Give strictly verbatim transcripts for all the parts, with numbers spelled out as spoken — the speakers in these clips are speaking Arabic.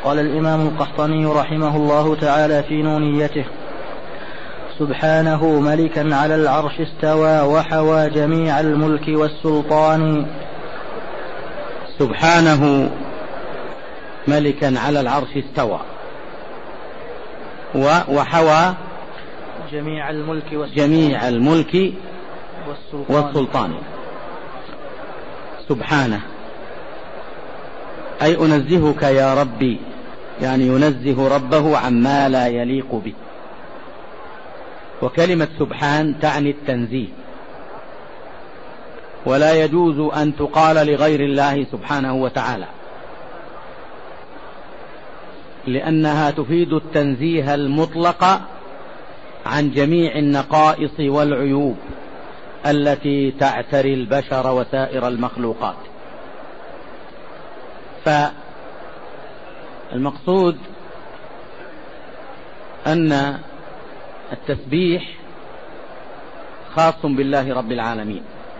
قال الإمام القحطاني رحمه الله تعالى في نونيته: سبحانه ملكا على العرش استوى وحوى جميع الملك والسلطان. سبحانه ملكا على العرش استوى وحوى جميع الملك والسلطان, جميع الملك والسلطان. والسلطان. سبحانه أي أنزهك يا ربي، يعني ينزه ربه عما لا يليق به. وكلمة سبحان تعني التنزيه، ولا يجوز أن تقال لغير الله سبحانه وتعالى، لأنها تفيد التنزيه المطلق عن جميع النقائص والعيوب التي تعتري البشر وسائر المخلوقات. فالمقصود أن التسبيح خاص بالله رب العالمين،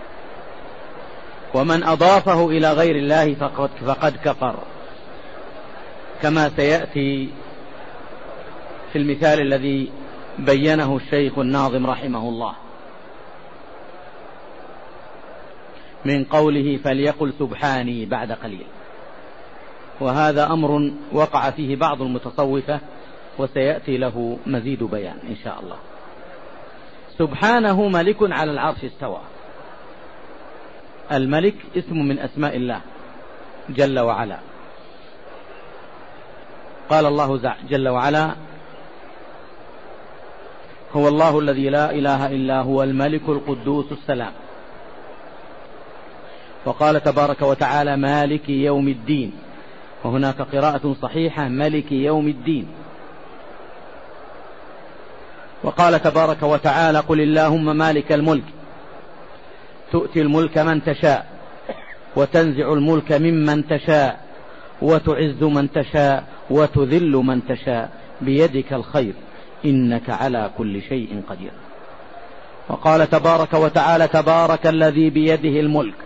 ومن أضافه إلى غير الله فقد, فقد كفر، كما سيأتي في المثال الذي بينه الشيخ الناظم رحمه الله من قوله فليقل سبحاني بعد قليل. وهذا أمر وقع فيه بعض المتصوفة وسيأتي له مزيد بيان إن شاء الله. سبحانه ملك على العرش استوى. الملك اسم من أسماء الله جل وعلا. قال الله جل وعلا: هو الله الذي لا إله إلا هو الملك القدوس السلام. وقال تبارك وتعالى: مالك يوم الدين. وهناك قراءة صحيحة: ملك يوم الدين. وقال تبارك وتعالى: قل اللهم مالك الملك تؤتي الملك من تشاء وتنزع الملك ممن تشاء وتعز من تشاء وتذل من تشاء بيدك الخير إنك على كل شيء قدير. وقال تبارك وتعالى: تبارك الذي بيده الملك.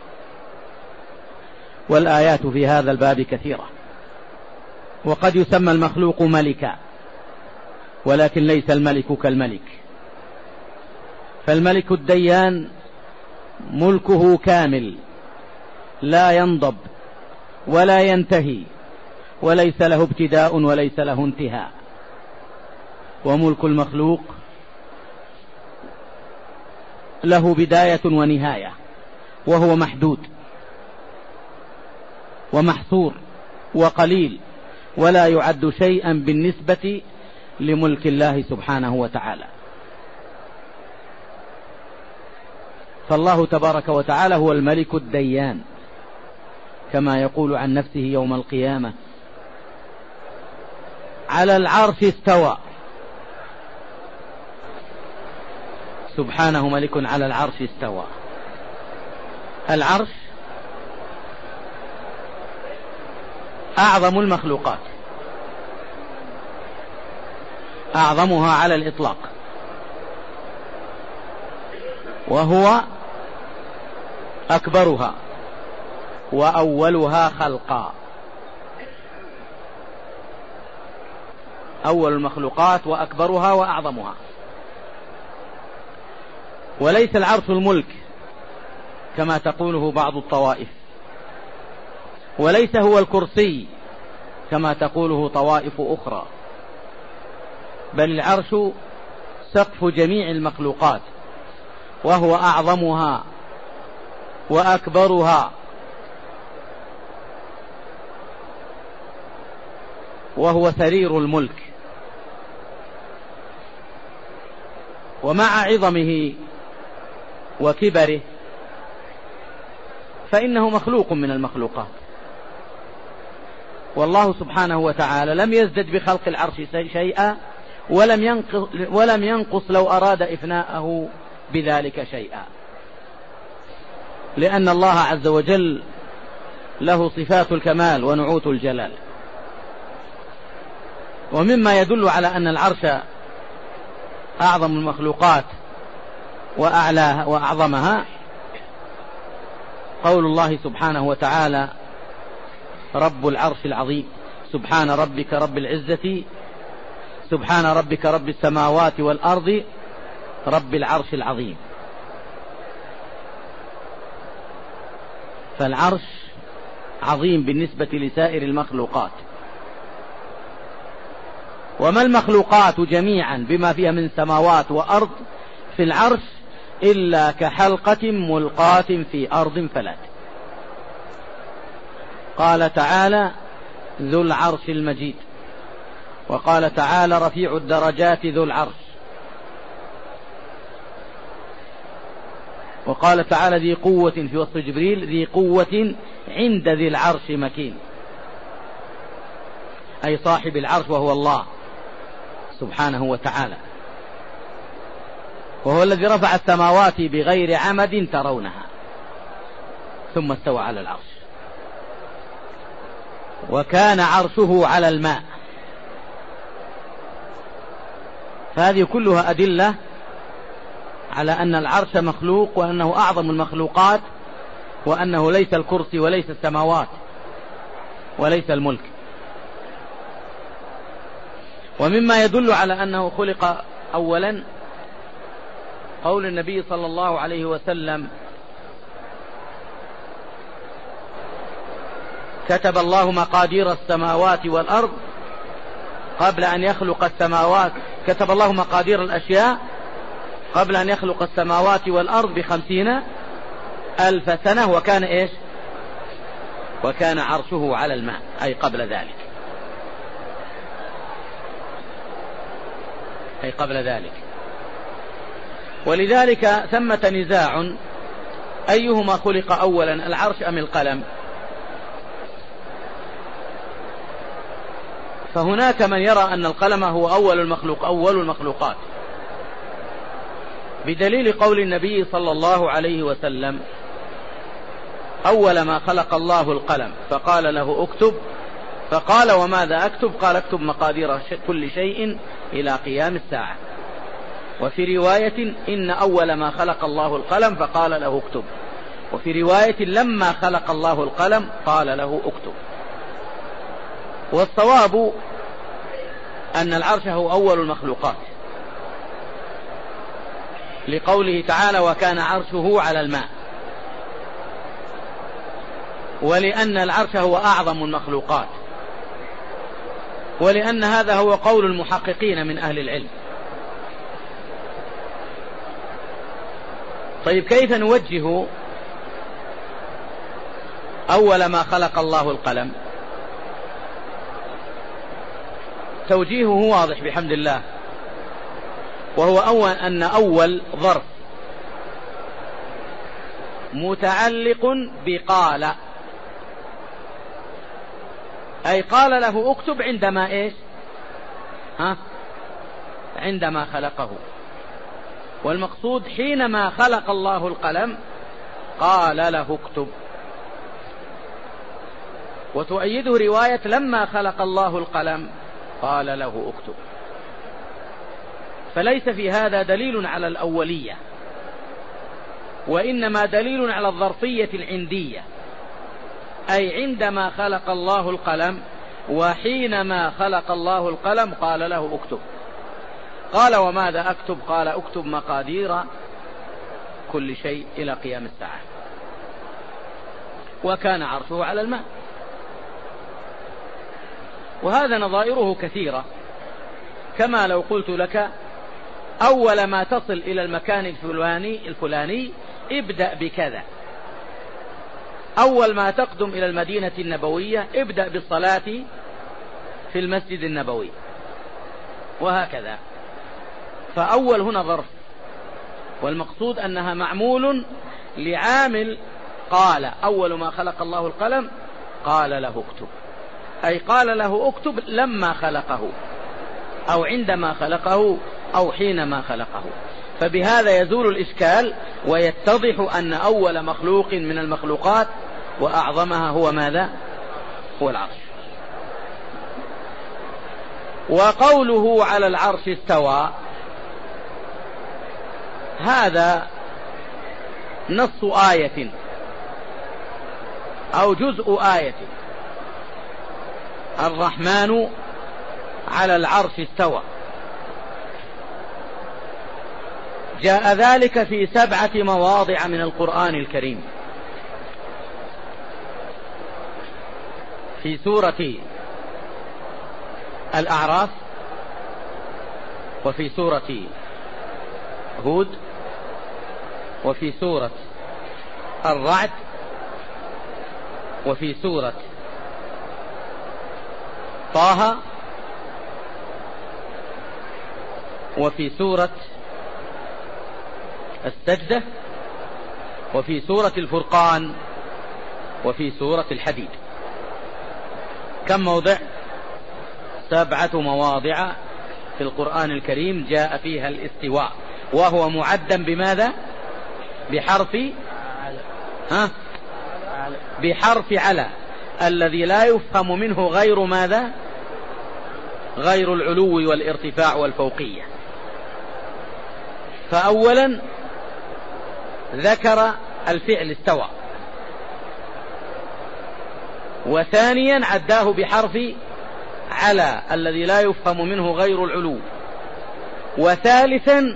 والآيات في هذا الباب كثيرة. وقد يسمى المخلوق ملكا، ولكن ليس الملك كالملك. فالملك الديان ملكه كامل لا ينضب ولا ينتهي، وليس له ابتداء وليس له انتهاء. وملك المخلوق له بداية ونهاية، وهو محدود ومحصور وقليل، ولا يعد شيئا بالنسبة لملك الله سبحانه وتعالى. فالله تبارك وتعالى هو الملك الديان، كما يقول عن نفسه يوم القيامة: على العرش استوى. سبحانه ملك على العرش استوى. العرش أعظم المخلوقات، أعظمها على الإطلاق، وهو أكبرها وأولها خلقا. أول المخلوقات وأكبرها وأعظمها. وليس العرش الملك كما تقوله بعض الطوائف، وليس هو الكرسي كما تقوله طوائف أخرى، بل العرش سقف جميع المخلوقات، وهو أعظمها وأكبرها، وهو سرير الملك. ومع عظمه وكبره فإنه مخلوق من المخلوقات. والله سبحانه وتعالى لم يزدد بخلق العرش شيئا، ولم ينقص, ولم ينقص لو أراد إفناءه بذلك شيئا، لأن الله عز وجل له صفات الكمال ونعوت الجلال. ومما يدل على أن العرش أعظم المخلوقات وأعلاها وأعظمها قول الله سبحانه وتعالى: رب العرش العظيم. سبحان ربك رب العزة سبحان ربك رب السماوات والأرض رب العرش العظيم. فالعرش عظيم بالنسبة لسائر المخلوقات. وما المخلوقات جميعا بما فيها من سماوات وأرض في العرش إلا كحلقة ملقاة في أرض فلات. قال تعالى ذو العرش المجيد، وقال تعالى رفيع الدرجات ذو العرش، وقال تعالى ذي قوة في وصف جبريل ذي قوة عند ذي العرش مكين، أي صاحب العرش وهو الله سبحانه وتعالى، وهو الذي رفع السماوات بغير عمد ترونها ثم استوى على العرش. وكان عرشه على الماء. فهذه كلها أدلة على أن العرش مخلوق، وأنه أعظم المخلوقات، وأنه ليس الكرسي وليس السماوات وليس الملك. ومما يدل على أنه خلق أولا قول النبي صلى الله عليه وسلم كتب الله مقادير السماوات والأرض قبل أن يخلق السماوات، كتب الله مقادير الأشياء قبل أن يخلق السماوات والأرض بخمسين ألف سنة، وكان إيش؟ وكان عرشه على الماء، أي قبل ذلك، أي قبل ذلك. ولذلك ثمة نزاع أيهما خلق أولا العرش أم القلم؟ فهناك من يرى أن القلم هو أول المخلوق أول المخلوقات بدليل قول النبي صلى الله عليه وسلم أول ما خلق الله القلم فقال له اكتب، فقال وماذا أكتب؟ قال اكتب مقادير كل شيء إلى قيام الساعة. وفي رواية إن أول ما خلق الله القلم فقال له اكتب، وفي رواية لما خلق الله القلم قال له اكتب. والصواب أن العرش هو أول المخلوقات لقوله تعالى وكان عرشه على الماء، ولأن العرش هو أعظم المخلوقات، ولأن هذا هو قول المحققين من أهل العلم. طيب كيف نوجه أول ما خلق الله القلم؟ توجيهه واضح بحمد الله، وهو أول أن أول ظرف متعلق بقال، أي قال له اكتب عندما إيش؟ ها؟ عندما خلقه. والمقصود حينما خلق الله القلم قال له اكتب. وتؤيده رواية لما خلق الله القلم قال له اكتب. فليس في هذا دليل على الأولية، وإنما دليل على الظرفية العندية، أي عندما خلق الله القلم وحينما خلق الله القلم قال له اكتب. قال وماذا أكتب؟ قال اكتب مقادير كل شيء إلى قيام الساعة. وكان عرشه على الماء. وهذا نظائره كثيرة، كما لو قلت لك أول ما تصل إلى المكان الفلاني الفلاني ابدأ بكذا، أول ما تقدم إلى المدينة النبوية ابدأ بالصلاة في المسجد النبوي، وهكذا. فأول هنا ظرف، والمقصود أنها معمول لعامل قال أول ما خلق الله القلم قال له اكتب، أي قال له اكتب لما خلقه أو عندما خلقه أو حينما خلقه. فبهذا يزول الإشكال ويتضح أن أول مخلوق من المخلوقات وأعظمها هو ماذا؟ هو العرش. وقوله على العرش استوى هذا نص آية أو جزء آية، الرحمن على العرش استوى، جاء ذلك في سبعة مواضع من القرآن الكريم. في سورة الأعراف، وفي سورة هود، وفي سورة الرعد، وفي سورة طه، وفي سورة السجدة، وفي سورة الفرقان، وفي سورة الحديد. كم موضع؟ سبعة مواضع في القرآن الكريم جاء فيها الاستواء، وهو معدم بماذا؟ بحرف ها؟ بحرف على، الذي لا يفهم منه غير ماذا؟ غير العلو والارتفاع والفوقية. فأولا ذكر الفعل استوى، وثانيا عداه بحرف على الذي لا يفهم منه غير العلو، وثالثا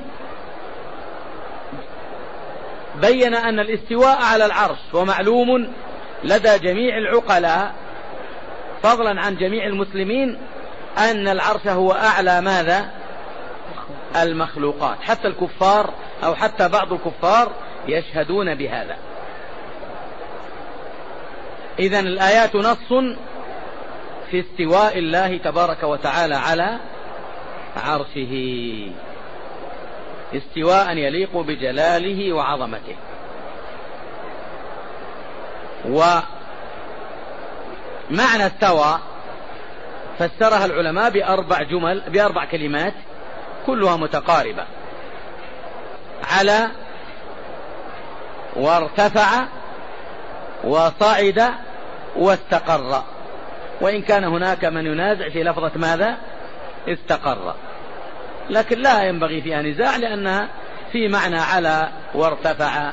بين أن الاستواء على العرش ومعلوم لدى جميع العقلاء فضلا عن جميع المسلمين أن العرش هو أعلى ماذا؟ المخلوقات، حتى الكفار أو حتى بعض الكفار يشهدون بهذا. إذن الآيات نص في استواء الله تبارك وتعالى على عرشه، استواء يليق بجلاله وعظمته. ومعنى استوى فسرها العلماء بأربع جمل بأربع كلمات كلها متقاربة: على، وارتفع، وصعد، واستقر، وإن كان هناك من ينازع في لفظة ماذا؟ استقر، لكن لا ينبغي فيها نزاع لأنها في معنى على وارتفع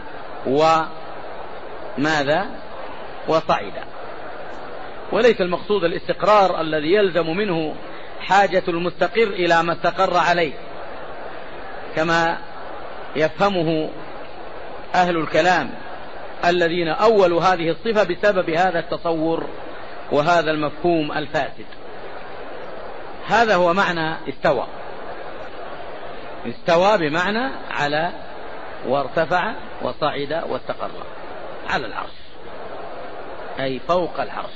وماذا؟ وصعد. وليس المقصود الاستقرار الذي يلزم منه حاجة المستقر إلى ما استقر عليه كما يفهمه أهل الكلام الذين أولوا هذه الصفة بسبب هذا التصور وهذا المفهوم الفاسد. هذا هو معنى استوى. استوى بمعنى على وارتفع وصعد واستقر على العرش، أي فوق العرش.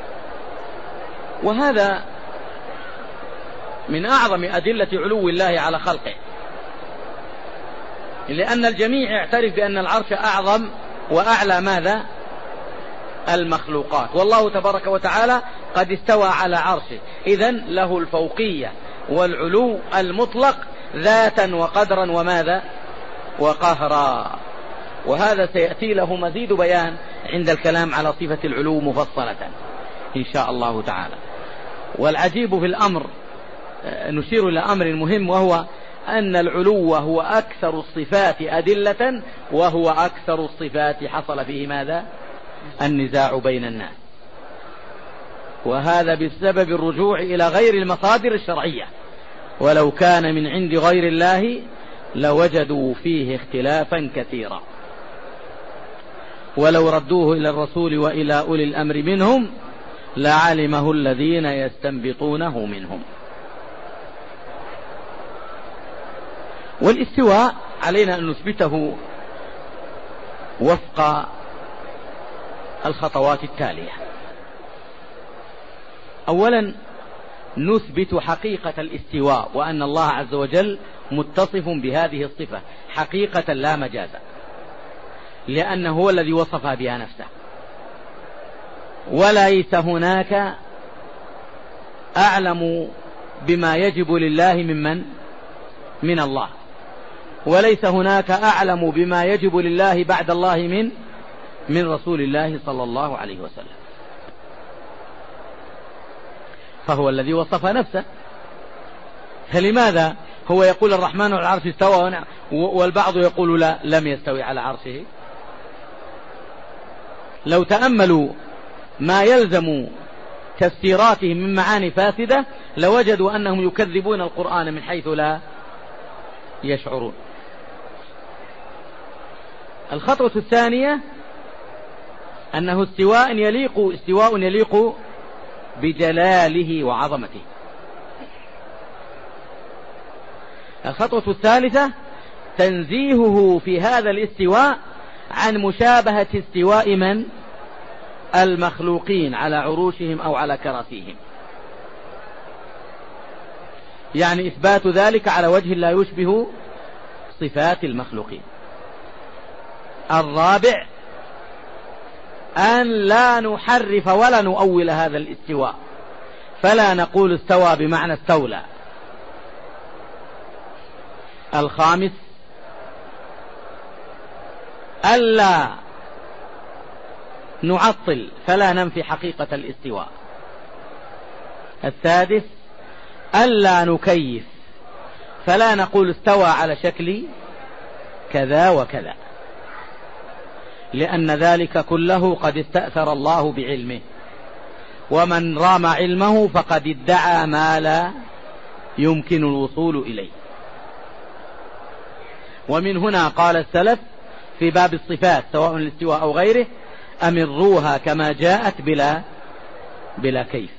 وهذا من أعظم أدلة علو الله على خلقه، لأن الجميع يعترف بأن العرش أعظم وأعلى ماذا؟ المخلوقات، والله تبارك وتعالى قد استوى على عرشه، إذن له الفوقية والعلو المطلق ذاتا وقدرا وماذا؟ وقهرا. وهذا سيأتي له مزيد بيان عند الكلام على صفة العلو مفصلة إن شاء الله تعالى. والعجيب في الأمر نشير إلى أمر مهم، وهو أن العلو هو أكثر الصفات أدلة، وهو أكثر الصفات حصل فيه ماذا؟ النزاع بين الناس، وهذا بسبب الرجوع إلى غير المصادر الشرعية، ولو كان من عند غير الله لوجدوا فيه اختلافا كثيرا، ولو ردوه إلى الرسول وإلى أولي الأمر منهم لعلمه الذين يستنبطونه منهم. والاستواء علينا أن نثبته وفق الخطوات التالية. أولا نثبت حقيقة الاستواء، وأن الله عز وجل متصف بهذه الصفة حقيقة لا مجازا، لأنه هو الذي وصفها بها نفسه، وليس هناك أعلم بما يجب لله ممن من الله، وليس هناك أعلم بما يجب لله بعد الله من من رسول الله صلى الله عليه وسلم، فهو الذي وصف نفسه. فلماذا هو يقول الرحمن على العرش استوى والبعض يقول لا لم يستوي على عرشه؟ لو تأملوا ما يلزم تفسيراتهم من معاني فاسدة لوجدوا أنهم يكذبون القرآن من حيث لا يشعرون. الخطوة الثانية أنه استواء يليق استواء يليق بجلاله وعظمته. الخطوة الثالثة تنزيهه في هذا الاستواء عن مشابهة استواء من المخلوقين على عروشهم أو على كراسيهم، يعني إثبات ذلك على وجه لا يشبه صفات المخلوقين. الرابع أن لا نحرف ولا نؤول هذا الاستواء، فلا نقول استوى بمعنى استولى. الخامس ألا نعطل فلا ننفي حقيقة الاستواء. السادس ألا نكيف فلا نقول استوى على شكل كذا وكذا، لأن ذلك كله قد استأثر الله بعلمه، ومن رام علمه فقد ادعى ما لا يمكن الوصول إليه. ومن هنا قال السلف في باب الصفات سواء الاستواء أو غيره: أمروها كما جاءت بلا بلا كيف.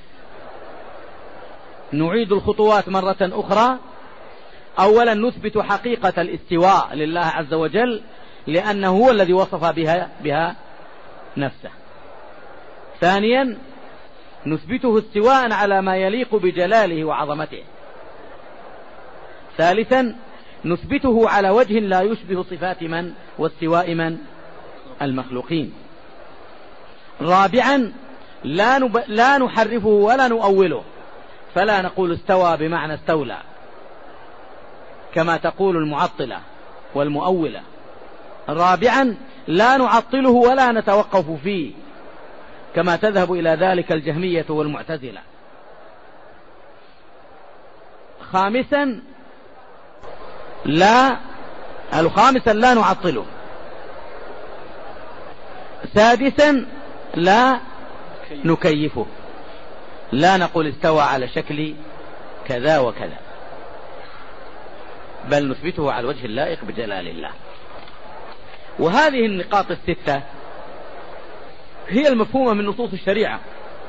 نعيد الخطوات مرة أخرى. أولا نثبت حقيقة الاستواء لله عز وجل، لأنه هو الذي وصف بها, بها نفسه. ثانيا نثبته استواء على ما يليق بجلاله وعظمته. ثالثا نثبته على وجه لا يشبه صفات من واستواء من المخلوقين. رابعا لا, نب... لا نحرفه ولا نؤوله، فلا نقول استوى بمعنى استولى كما تقول المعطلة والمؤولة. رابعا لا نعطله ولا نتوقف فيه كما تذهب إلى ذلك الجهمية والمعتزلة. خامسا لا الخامسا لا نعطله. سادسا لا نكيفه، لا نقول استوى على شكل كذا وكذا، بل نثبته على الوجه اللائق بجلال الله. وهذه النقاط الستة هي المفهومة من نصوص الشريعة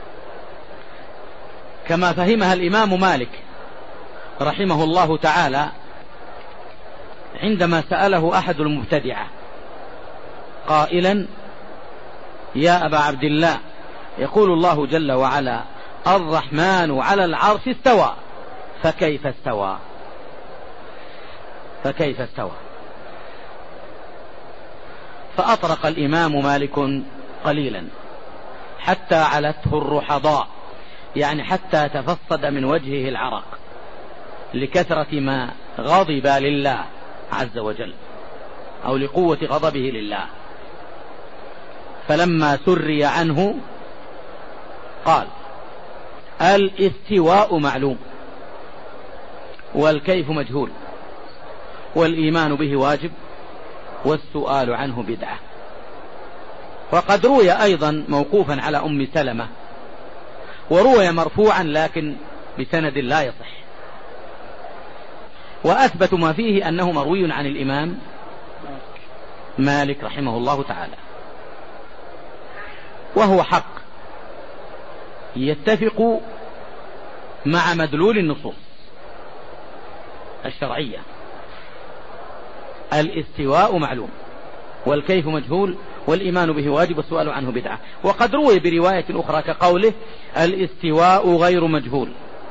كما فهمها الإمام مالك رحمه الله تعالى عندما سأله أحد المبتدعة قائلا: يا أبا عبد الله، يقول الله جل وعلا: الرحمن على العرش استوى، فكيف استوى فكيف استوى فأطرق الإمام مالك قليلا حتى علته الرحضاء، يعني حتى تفصد من وجهه العرق لكثرة ما غضب لله عز وجل أو لقوة غضبه لله. فلما سري عنه قال: الاستواء معلوم والكيف مجهول والإيمان به واجب والسؤال عنه بدعة. وقد روي أيضا موقوفا على أم سلمة، وروي مرفوعا لكن بسند لا يصح، وأثبت ما فيه أنه مروي عن الإمام مالك رحمه الله تعالى، وهو حق يتفق مع مدلول النصوص الشرعية. الاستواء معلوم والكيف مجهول والإيمان به واجب والسؤال عنه بدعة. وقد روي برواية أخرى كقوله: الاستواء غير مجهول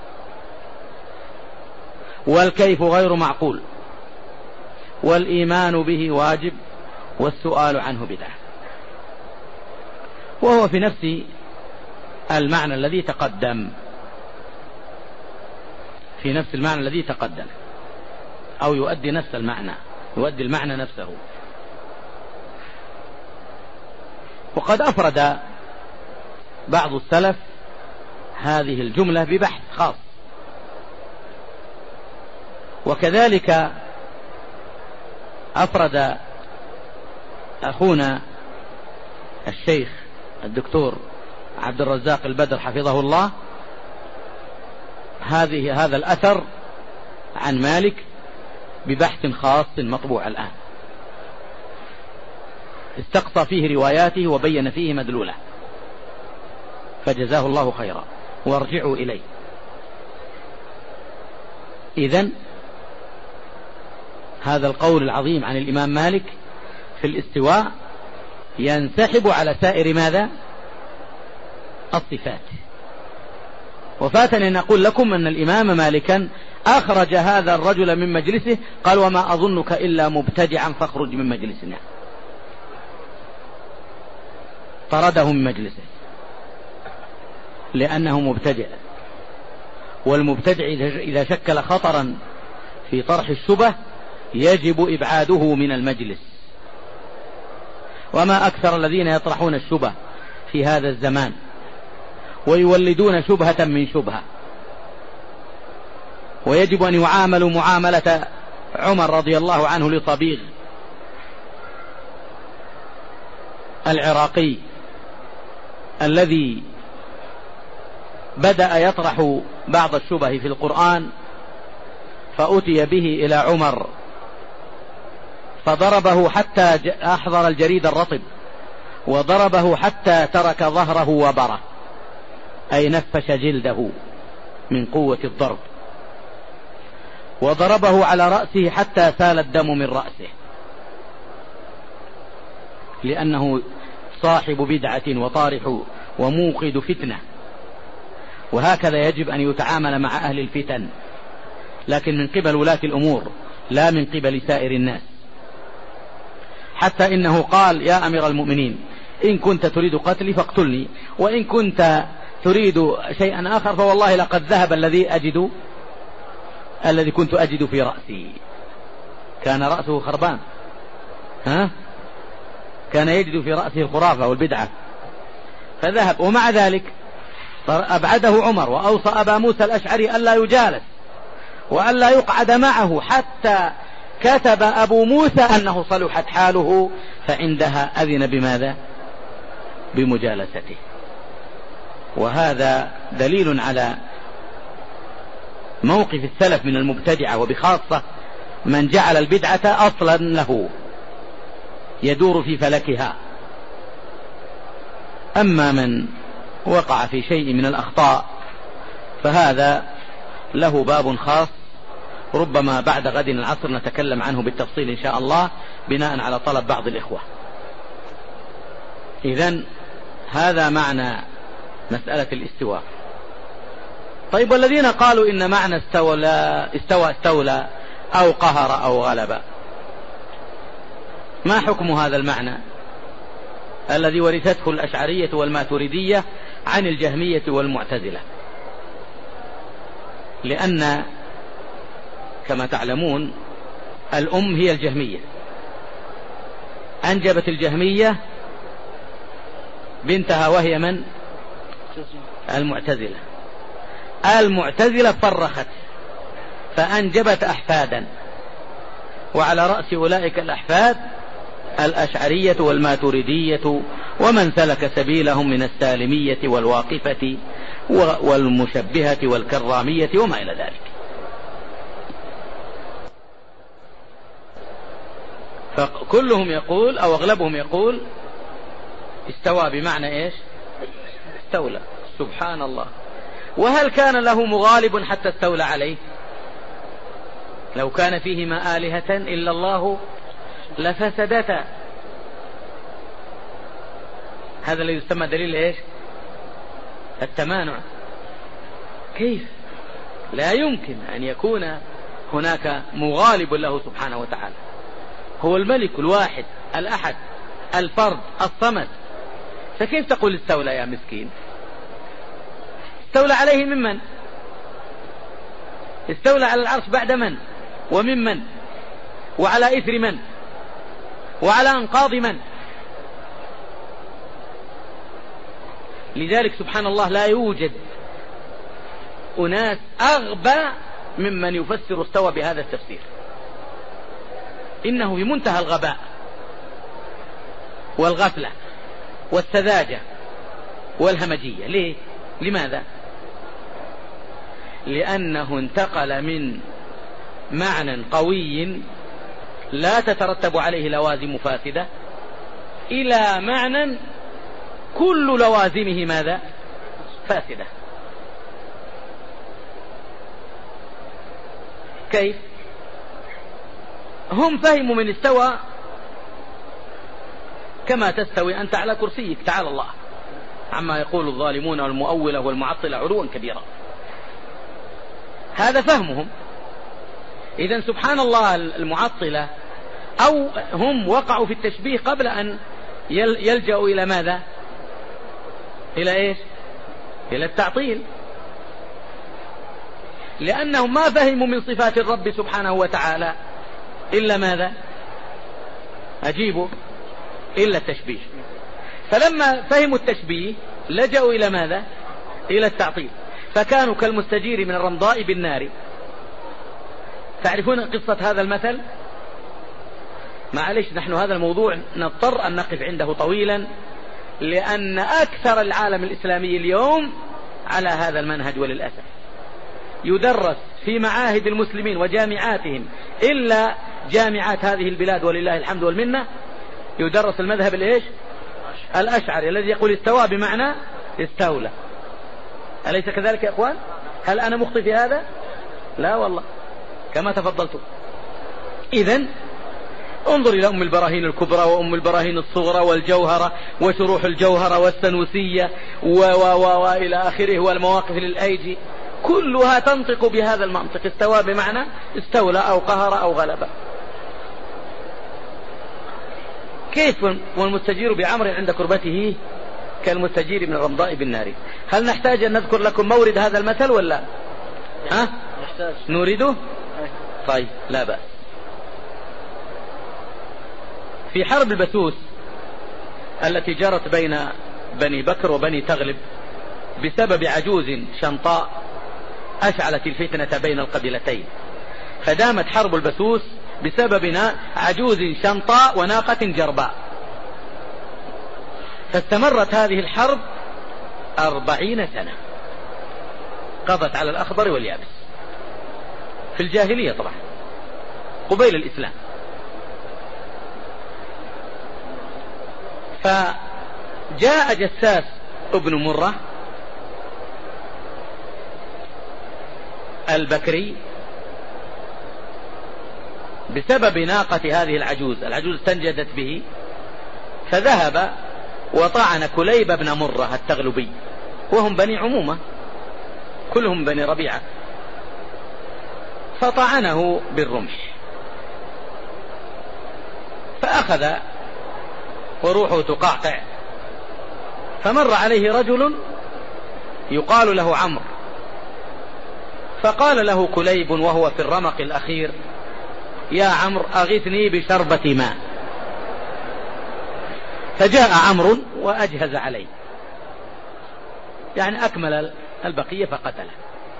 والكيف غير معقول والإيمان به واجب والسؤال عنه بدعة. وهو في نفس المعنى الذي تقدم في نفس المعنى الذي تقدم أو يؤدي نفس المعنى، يؤدي المعنى نفسه. وقد أفرد بعض السلف هذه الجملة ببحث خاص، وكذلك أفرد أخونا الشيخ الدكتور عبد الرزاق البدر حفظه الله هذه هذا الأثر عن مالك ببحث خاص مطبوع الآن، استقصى فيه رواياته وبين فيه مدلوله، فجزاه الله خيرا، وارجعوا إليه. إذن هذا القول العظيم عن الإمام مالك في الاستواء ينسحب على سائر ماذا؟ الصفات. وفاتني أن أقول لكم أن الإمام مالكا أخرج هذا الرجل من مجلسه، قال: وما أظنك إلا مبتدعا فاخرج من مجلسنا. طرده من مجلسه لأنه مبتدع، والمبتدع إذا شكل خطرا في طرح الشبه يجب إبعاده من المجلس. وما أكثر الذين يطرحون الشبه في هذا الزمان ويولدون شبهة من شبهة، ويجب أن يعاملوا معاملة عمر رضي الله عنه لصبيغ العراقي الذي بدأ يطرح بعض الشبه في القرآن، فأتي به إلى عمر فضربه حتى أحضر الجريد الرطب، وضربه حتى ترك ظهره وبره، أي نفش جلده من قوة الضرب، وضربه على رأسه حتى سال الدم من رأسه، لأنه صاحب بدعة وطارح وموقد فتنة. وهكذا يجب أن يتعامل مع أهل الفتن، لكن من قبل ولاة الأمور لا من قبل سائر الناس. حتى إنه قال: يا أمير المؤمنين، إن كنت تريد قتلي فاقتلني، وإن كنت تريد شيئا آخر فوالله لقد ذهب الذي أجد الذي كنت أجد في رأسي. كان رأسه خربان، ها؟ كان يجد في رأسه الخرافة والبدعة، فذهب. ومع ذلك أبعده عمر، وأوصى أبا موسى الأشعري ألا يجالس وألا يقعد معه، حتى كتب أبو موسى أنه صلحت حاله، فعندها أذن بماذا؟ بمجالسته. وهذا دليل على موقف السلف من المبتدعة، وبخاصة من جعل البدعة أصلا له يدور في فلكها. أما من وقع في شيء من الأخطاء فهذا له باب خاص، ربما بعد غد العصر نتكلم عنه بالتفصيل إن شاء الله، بناء على طلب بعض الإخوة. إذن هذا معنى مسألة الاستواء. طيب، والذين قالوا إن معنى استولى استوى استولى أو قهر أو غلب، ما حكم هذا المعنى الذي ورثته الأشعرية والماتريدية عن الجهمية والمعتزلة؟ لأن كما تعلمون الأم هي الجهمية، أنجبت الجهمية بنتها وهي من؟ المعتزلة. المعتزلة فرخت فأنجبت أحفادا، وعلى رأس أولئك الأحفاد الأشعرية والماتريدية ومن سلك سبيلهم من السالمية والواقفة والمشبهة والكرامية وما إلى ذلك. فكلهم يقول أو أغلبهم يقول استوى بمعنى إيش؟ استولى. سبحان الله. وهل كان له مغالب حتى استولى عليه؟ لو كان فيهما آلهة إلا الله لفسدتا. هذا الذي يسمى دليل إيش؟ التمانع. كيف؟ لا يمكن أن يكون هناك مغالب له سبحانه وتعالى، هو الملك الواحد الأحد الفرد الصمد، فكيف تقول استولى يا مسكين؟ استولى عليه ممن؟ استولى على العرش بعد من؟ وممن؟ وعلى إثر من؟ وعلى أنقاض من؟ لذلك سبحان الله لا يوجد أناس أغبى ممن يفسر استوى بهذا التفسير، إنه بمنتهى الغباء والغفلة والسذاجة والهمجية. ليه؟ لماذا؟ لأنه انتقل من معنى قوي لا تترتب عليه لوازم فاسدة إلى معنى كل لوازمه ماذا؟ فاسدة. كيف؟ هم فهموا من استوى كما تستوي أنت على كرسيك، تعالى الله عما يقول الظالمون والمؤولة والمعطلة علوا كبيرا. هذا فهمهم. إذن سبحان الله المعطلة أو هم وقعوا في التشبيه قبل أن يلجأوا إلى ماذا؟ إلى إيش؟ إلى التعطيل، لأنهم ما فهموا من صفات الرب سبحانه وتعالى إلا ماذا؟ أجيبوا إلا التشبيه. فلما فهموا التشبيه لجأوا إلى ماذا؟ إلى التعطيل، فكانوا كالمستجير من الرمضاء بالنار. تعرفون قصة هذا المثل؟ معلش نحن هذا الموضوع نضطر أن نقف عنده طويلا، لأن أكثر العالم الإسلامي اليوم على هذا المنهج، وللأسف يدرس في معاهد المسلمين وجامعاتهم إلا جامعات هذه البلاد ولله الحمد والمنة يدرس المذهب الإيش؟ الأشعري الذي يقول استوى بمعنى استولى. أليس كذلك يا أخوان؟ هل أنا مخطئ في هذا؟ لا والله كما تفضلتم. إذن انظر إلى أم البراهين الكبرى وأم البراهين الصغرى والجوهرة وشروح الجوهرة والسنوسية وإلى آخره والمواقف للأيجي، كلها تنطق بهذا المنطق، استوى بمعنى استولى أو قهر أو غلب. كيف والمستجير بعمر عند كربته كالمستجير من الرمضاء بالنار؟ هل نحتاج أن نذكر لكم مورد هذا المثل ولا ها؟ نحتاج نورده؟ طيب لا بأس. في حرب البثوث التي جرت بين بني بكر وبني تغلب بسبب عجوز شنطاء أشعلت الفتنة بين القبيلتين، فدامت حرب البثوث بسبب عجوز شنطاء وناقة جرباء، فاستمرت هذه الحرب أربعين سنة، قضت على الأخضر واليابس في الجاهلية طبعا قبيل الإسلام. فجاء جساس ابن مرة البكري بسبب ناقة هذه العجوز، العجوز استنجدت به، فذهب وطعن كليب بن مرة التغلبي، وهم بني عمومة كلهم بني ربيعة، فطعنه بالرمح فأخذ وروحه تقعقع، فمر عليه رجل يقال له عمرو، فقال له كليب وهو في الرمق الأخير: يا عمرو أغثني بشربة ماء. فجاء عمرو وأجهز عليه، يعني أكمل البقية فقتله.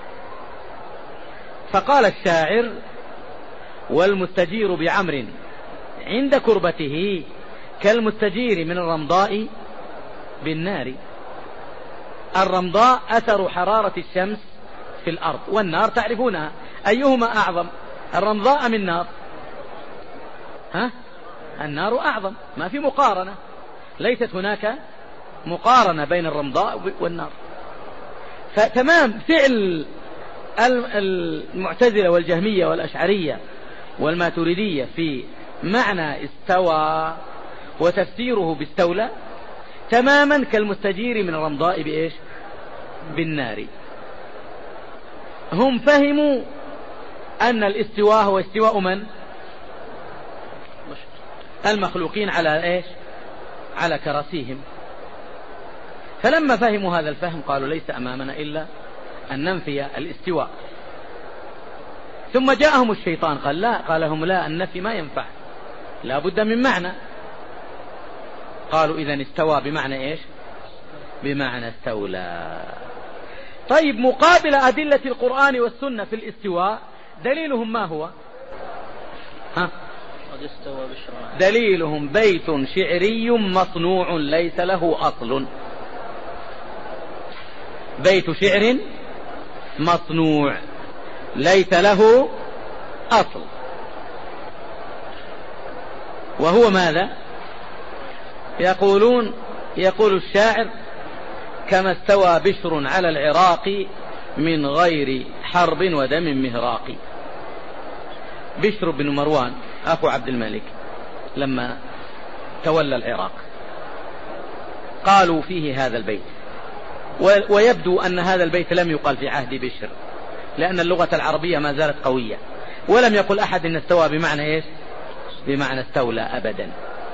فقال الشاعر: والمستجير بعمر عند كربته كالمستجير من الرمضاء بالنار. الرمضاء أثر حرارة الشمس في الأرض، والنار تعرفونها، أيهما أعظم، الرمضاء من النار؟ ها؟ النار أعظم، ما في مقارنة، ليست هناك مقارنة بين الرمضاء والنار. فتمام فعل المعتزلة والجهمية والأشعرية والماتريدية في معنى استوى وتفسيره باستولى تماما كالمستجير من الرمضاء بإيش؟ بالنار. هم فهموا أن الاستواء هو استواء من؟ المخلوقين على إيش؟ على كراسيهم. فلما فهموا هذا الفهم قالوا ليس أمامنا إلا أن ننفي الاستواء. ثم جاءهم الشيطان قال لا، قال لهم لا، النفي ما ينفع، لا بد من معنى. قالوا إذن استوى بمعنى إيش؟ بمعنى استولى. طيب مقابل أدلة القرآن والسنة في الاستواء دليلهم ما هو؟ ها؟ دليلهم بيت شعري مصنوع ليس له أصل. بيت شعر مصنوع ليس له أصل. وهو ماذا؟ يقولون يقول الشاعر: كما استوى بشر على العراق من غير حرب ودم مهراق. بشر بن مروان أخو عبد الملك لما تولى العراق قالوا فيه هذا البيت، ويبدو أن هذا البيت لم يقال في عهد بشر، لأن اللغة العربية ما زالت قوية، ولم يقل أحد إن استوى بمعنى إيش؟ بمعنى استولى أبدا.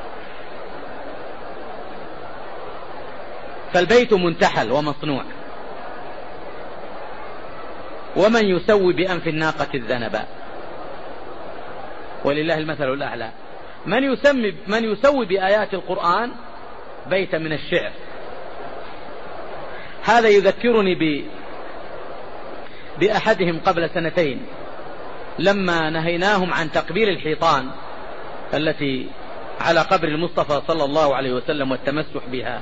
فالبيت منتحل ومصنوع. ومن يسوي بأنف الناقة الذنباء، ولله المثل الأعلى. من يسمي من يسوي بآيات القرآن بيتا من الشعر. هذا يذكرني ب بأحدهم قبل سنتين لما نهيناهم عن تقبيل الحيطان التي على قبر المصطفى صلى الله عليه وسلم والتمسح بها.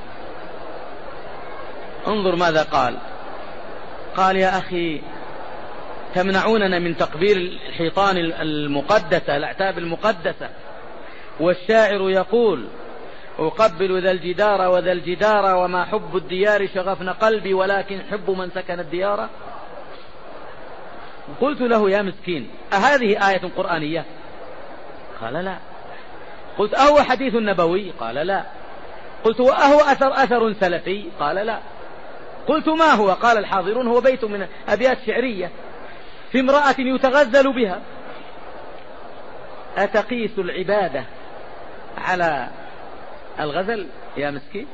انظر ماذا قال. قال: يا أخي، تمنعوننا من تقبيل الحيطان المقدسة، الأعتاب المقدسة، والشاعر يقول: أقبل ذا الجدار وذا الجدار وما حب الديار شغفن قلبي ولكن حب من سكن الديار. قلت له: يا مسكين، أهذه آية قرآنية؟ قال: لا. قلت: أهو حديث نبوي؟ قال: لا. قلت: وأهو أثر أثر سلفي؟ قال: لا. قلت: ما هو؟ قال: الحاضرون هو بيت من أبيات شعرية في امرأة يتغزل بها. أتقيس العبادة على الغزل يا مسكين؟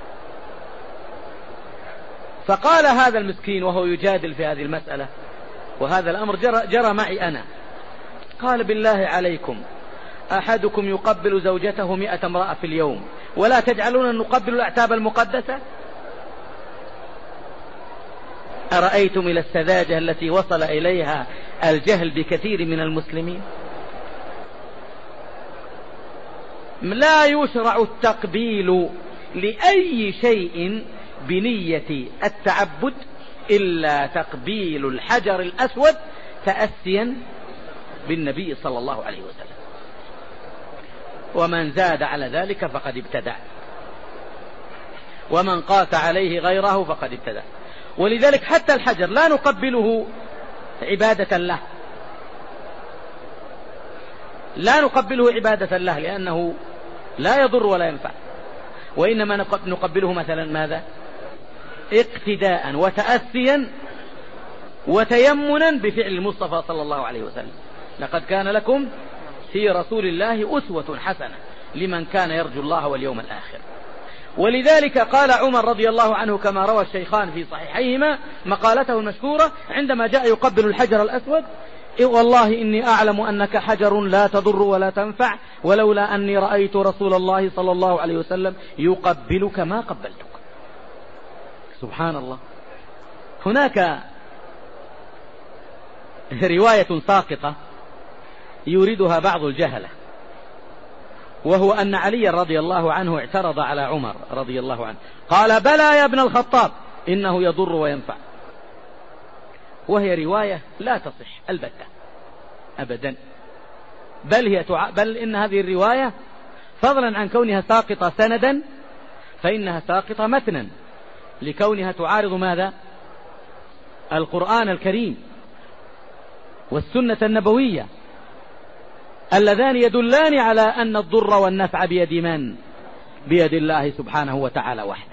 فقال هذا المسكين وهو يجادل في هذه المسألة، وهذا الأمر جرى, جرى معي أنا، قال: بالله عليكم، أحدكم يقبل زوجته مئة امرأة في اليوم ولا تجعلون نقبل الأعتاب المقدسة؟ أرأيتم إلى السذاجة التي وصل إليها الجهل بكثير من المسلمين؟ لا يشرع التقبيل لأي شيء بنية التعبد إلا تقبيل الحجر الأسود تأسيا بالنبي صلى الله عليه وسلم، ومن زاد على ذلك فقد ابتدع، ومن قاس عليه غيره فقد ابتدع. ولذلك حتى الحجر لا نقبله عبادة له، لا نقبله عبادة له لأنه لا يضر ولا ينفع، وإنما نقبله مثلا ماذا؟ اقتداء وتأسيا وتيمنا بفعل المصطفى صلى الله عليه وسلم. لقد كان لكم في رسول الله أسوة حسنة لمن كان يرجو الله واليوم الآخر. ولذلك قال عمر رضي الله عنه كما روى الشيخان في صحيحيهما مقالته المشهورة عندما جاء يقبل الحجر الأسود: والله إني أعلم أنك حجر لا تضر ولا تنفع، ولولا أني رأيت رسول الله صلى الله عليه وسلم يقبلك ما قبلتك. سبحان الله. هناك رواية ساقطة يريدها بعض الجهلة، وهو أن علي رضي الله عنه اعترض على عمر رضي الله عنه، قال: بلى يا ابن الخطاب، إنه يضر وينفع. وهي رواية لا تصح البتة أبدا، بل, هي تع... بل إن هذه الرواية فضلا عن كونها ساقطة سندا فإنها ساقطة متنا، لكونها تعارض ماذا؟ القرآن الكريم والسنة النبوية اللذان يدلان على أن الضر والنفع بيد من؟ بيد الله سبحانه وتعالى وحده.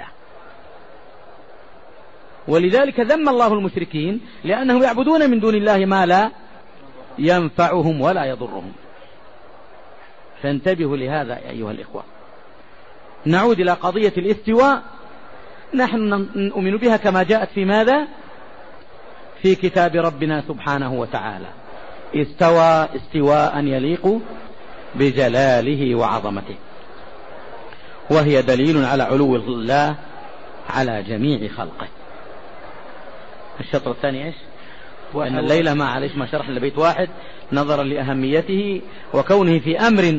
ولذلك ذم الله المشركين لأنهم يعبدون من دون الله ما لا ينفعهم ولا يضرهم. فانتبهوا لهذا يا أيها الإخوة. نعود إلى قضية الاستواء. نحن نؤمن بها كما جاءت في ماذا؟ في كتاب ربنا سبحانه وتعالى: استوى استواء يليق بجلاله وعظمته، وهي دليل على علو الله على جميع خلقه. الشطر الثاني إيش؟ وأن الليلة ما عليش ما شرح لبيت واحد نظرا لأهميته وكونه في أمر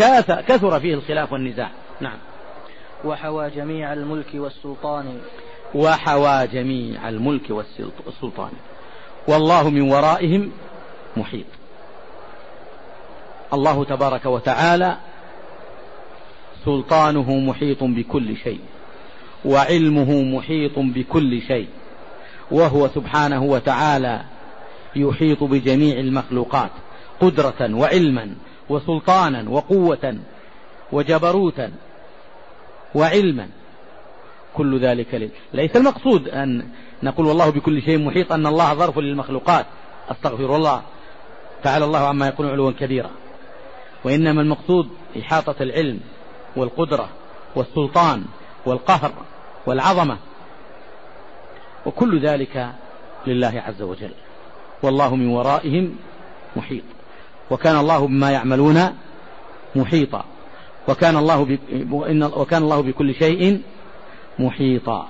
كثر فيه الخلاف والنزاع. نعم. وحوى جميع الملك والسلطان. وحوى جميع الملك والسلطان، والله من ورائهم محيط. الله تبارك وتعالى سلطانه محيط بكل شيء، وعلمه محيط بكل شيء، وهو سبحانه وتعالى يحيط بجميع المخلوقات قدرة وعلما وسلطانا وقوة وجبروتا وعلما، كل ذلك لله. ليس المقصود أن نقول والله بكل شيء محيط أن الله ظرف للمخلوقات، أستغفر الله تعالى الله عما يقولون علوا كبيرا، وإنما المقصود إحاطة العلم والقدرة والسلطان والقهر والعظمة، وكل ذلك لله عز وجل، والله من ورائهم محيط. وكان الله بما يعملون محيطا، وكان الله ب... وكان الله بكل شيء محيطا.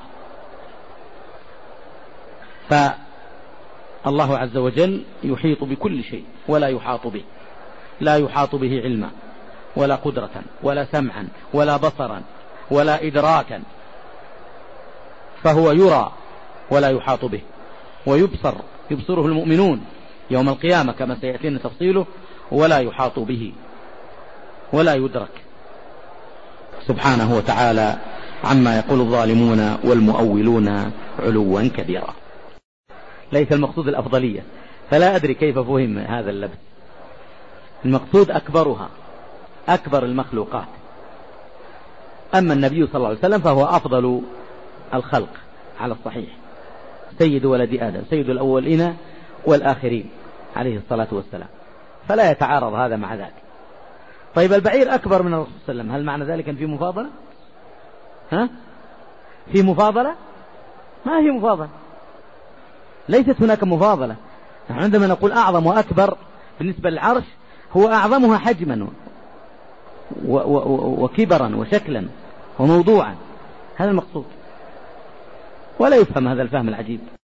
فالله عز وجل يحيط بكل شيء ولا يحاط به، لا يحاط به علما ولا قدرة ولا سمعا ولا بصرا ولا إدراكا، فهو يرى ولا يحاط به، ويبصر يبصره المؤمنون يوم القيامة كما سيأتينا تفصيله، ولا يحاط به ولا يدرك سبحانه وتعالى عما يقول الظالمون والمؤولون علوا كبيرا. ليس المقصود الأفضلية، فلا أدري كيف فهم هذا اللبس. المقصود أكبرها، أكبر المخلوقات. أما النبي صلى الله عليه وسلم فهو أفضل الخلق على الصحيح، سيد ولد آدم، سيد الأولين والآخرين عليه الصلاة والسلام، فلا يتعارض هذا مع ذاك. طيب البعير أكبر من الرسول صلى الله عليه وسلم، هل معنى ذلك أن في مفاضلة؟ ها؟ في مفاضلة؟ ما هي مفاضلة، ليست هناك مفاضلة. نحن عندما نقول أعظم وأكبر بالنسبة للعرش هو أعظمها حجما وكبرا وشكلا وموضوعا، هذا المقصود، ولا يفهم هذا الفهم العجيب.